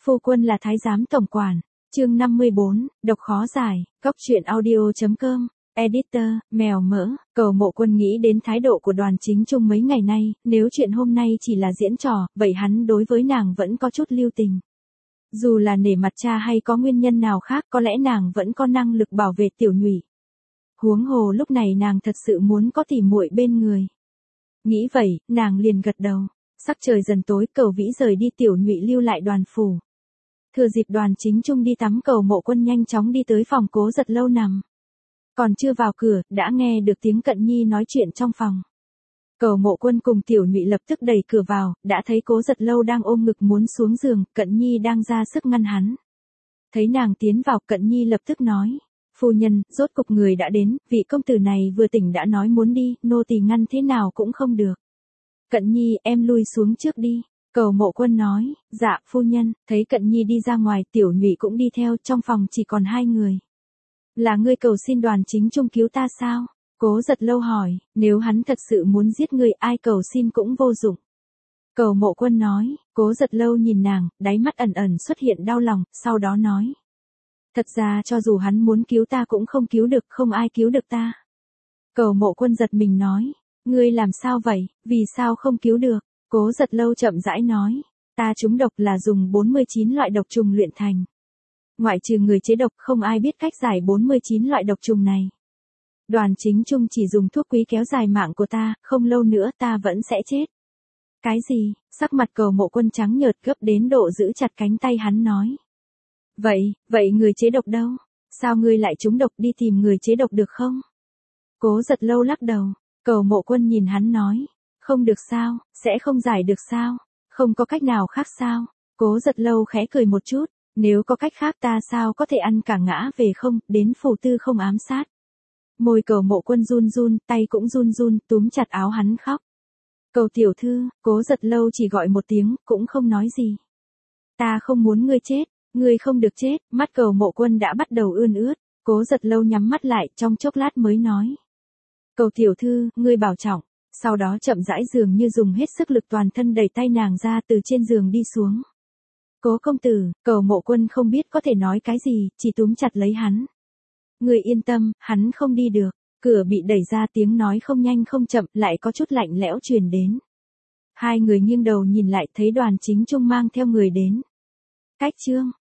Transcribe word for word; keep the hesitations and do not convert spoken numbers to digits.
Phu quân là thái giám tổng quản. Chương năm mươi bốn, độc khó giải, Cốc truyện audio.com, editor, mèo mỡ, Cầu Mộ Quân nghĩ đến thái độ của Đoàn Chính Trung mấy ngày nay, nếu chuyện hôm nay chỉ là diễn trò, vậy hắn đối với nàng vẫn có chút lưu tình. Dù là nể mặt cha hay có nguyên nhân nào khác, có lẽ nàng vẫn có năng lực bảo vệ Tiểu Nhụy. Huống hồ lúc này nàng thật sự muốn có tỉ muội bên người. Nghĩ vậy, nàng liền gật đầu. Sắc trời dần tối, Cầu Vĩ rời đi, Tiểu Nhụy lưu lại Đoàn phủ. Thừa dịp Đoàn Chính Trung đi tắm, Cầu Mộ Quân nhanh chóng đi tới phòng Cố Giật Lâu nằm. Còn chưa vào cửa, đã nghe được tiếng Cận Nhi nói chuyện trong phòng. Cầu Mộ Quân cùng Tiểu Nhụy lập tức đẩy cửa vào, đã thấy Cố Giật Lâu đang ôm ngực muốn xuống giường, Cận Nhi đang ra sức ngăn hắn. Thấy nàng tiến vào, Cận Nhi lập tức nói: "Phu nhân, rốt cục người đã đến, vị công tử này vừa tỉnh đã nói muốn đi, nô tỳ ngăn thế nào cũng không được." "Cận Nhi, em lui xuống trước đi." Cầu Mộ Quân nói. "Dạ, phu nhân." Thấy Cận Nhi đi ra ngoài, Tiểu Nhụy cũng đi theo, trong phòng chỉ còn hai người. "Là ngươi cầu xin Đoàn Chính Trung cứu ta sao?" Cố Giật Lâu hỏi. "Nếu hắn thật sự muốn giết ngươi, ai cầu xin cũng vô dụng." Cầu Mộ Quân nói. Cố Giật Lâu nhìn nàng, đáy mắt ẩn ẩn xuất hiện đau lòng, sau đó nói: "Thật ra cho dù hắn muốn cứu ta cũng không cứu được, không ai cứu được ta." Cầu Mộ Quân giật mình nói: "Ngươi làm sao vậy, vì sao không cứu được?" Cố Giật Lâu chậm rãi nói: "Ta trúng độc là dùng bốn mươi chín loại độc trùng luyện thành. Ngoại trừ người chế độc, không ai biết cách giải bốn mươi chín loại độc trùng này. Đoàn Chính Trung chỉ dùng thuốc quý kéo dài mạng của ta, không lâu nữa ta vẫn sẽ chết." "Cái gì?" Sắc mặt Cầu Mộ Quân trắng nhợt, gấp đến độ giữ chặt cánh tay hắn nói: "Vậy, vậy người chế độc đâu? Sao ngươi lại trúng độc, đi tìm người chế độc được không?" Cố Giật Lâu lắc đầu. Cầu Mộ Quân nhìn hắn nói: "Không được sao, sẽ không giải được sao, không có cách nào khác sao?" Cố Giật Lâu khẽ cười một chút: "Nếu có cách khác ta sao có thể ăn cả ngã về không, đến phủ tư không ám sát." Môi Cầu Mộ Quân run run, tay cũng run run, túm chặt áo hắn khóc. "Cầu tiểu thư." Cố Giật Lâu chỉ gọi một tiếng, cũng không nói gì. "Ta không muốn ngươi chết, ngươi không được chết." Mắt Cầu Mộ Quân đã bắt đầu ươn ướt. Cố Giật Lâu nhắm mắt lại, trong chốc lát mới nói: "Cầu tiểu thư, ngươi bảo trọng." Sau đó chậm rãi dường như dùng hết sức lực toàn thân đẩy tay nàng ra, từ trên giường đi xuống. "Cố công tử." Cầu Mộ Quân không biết có thể nói cái gì, chỉ túm chặt lấy hắn. "Ngươi yên tâm, hắn không đi được." Cửa bị đẩy ra, tiếng nói không nhanh không chậm, lại có chút lạnh lẽo truyền đến. Hai người nghiêng đầu nhìn lại, thấy Đoàn Chính Trung mang theo người đến. "Cách Trương."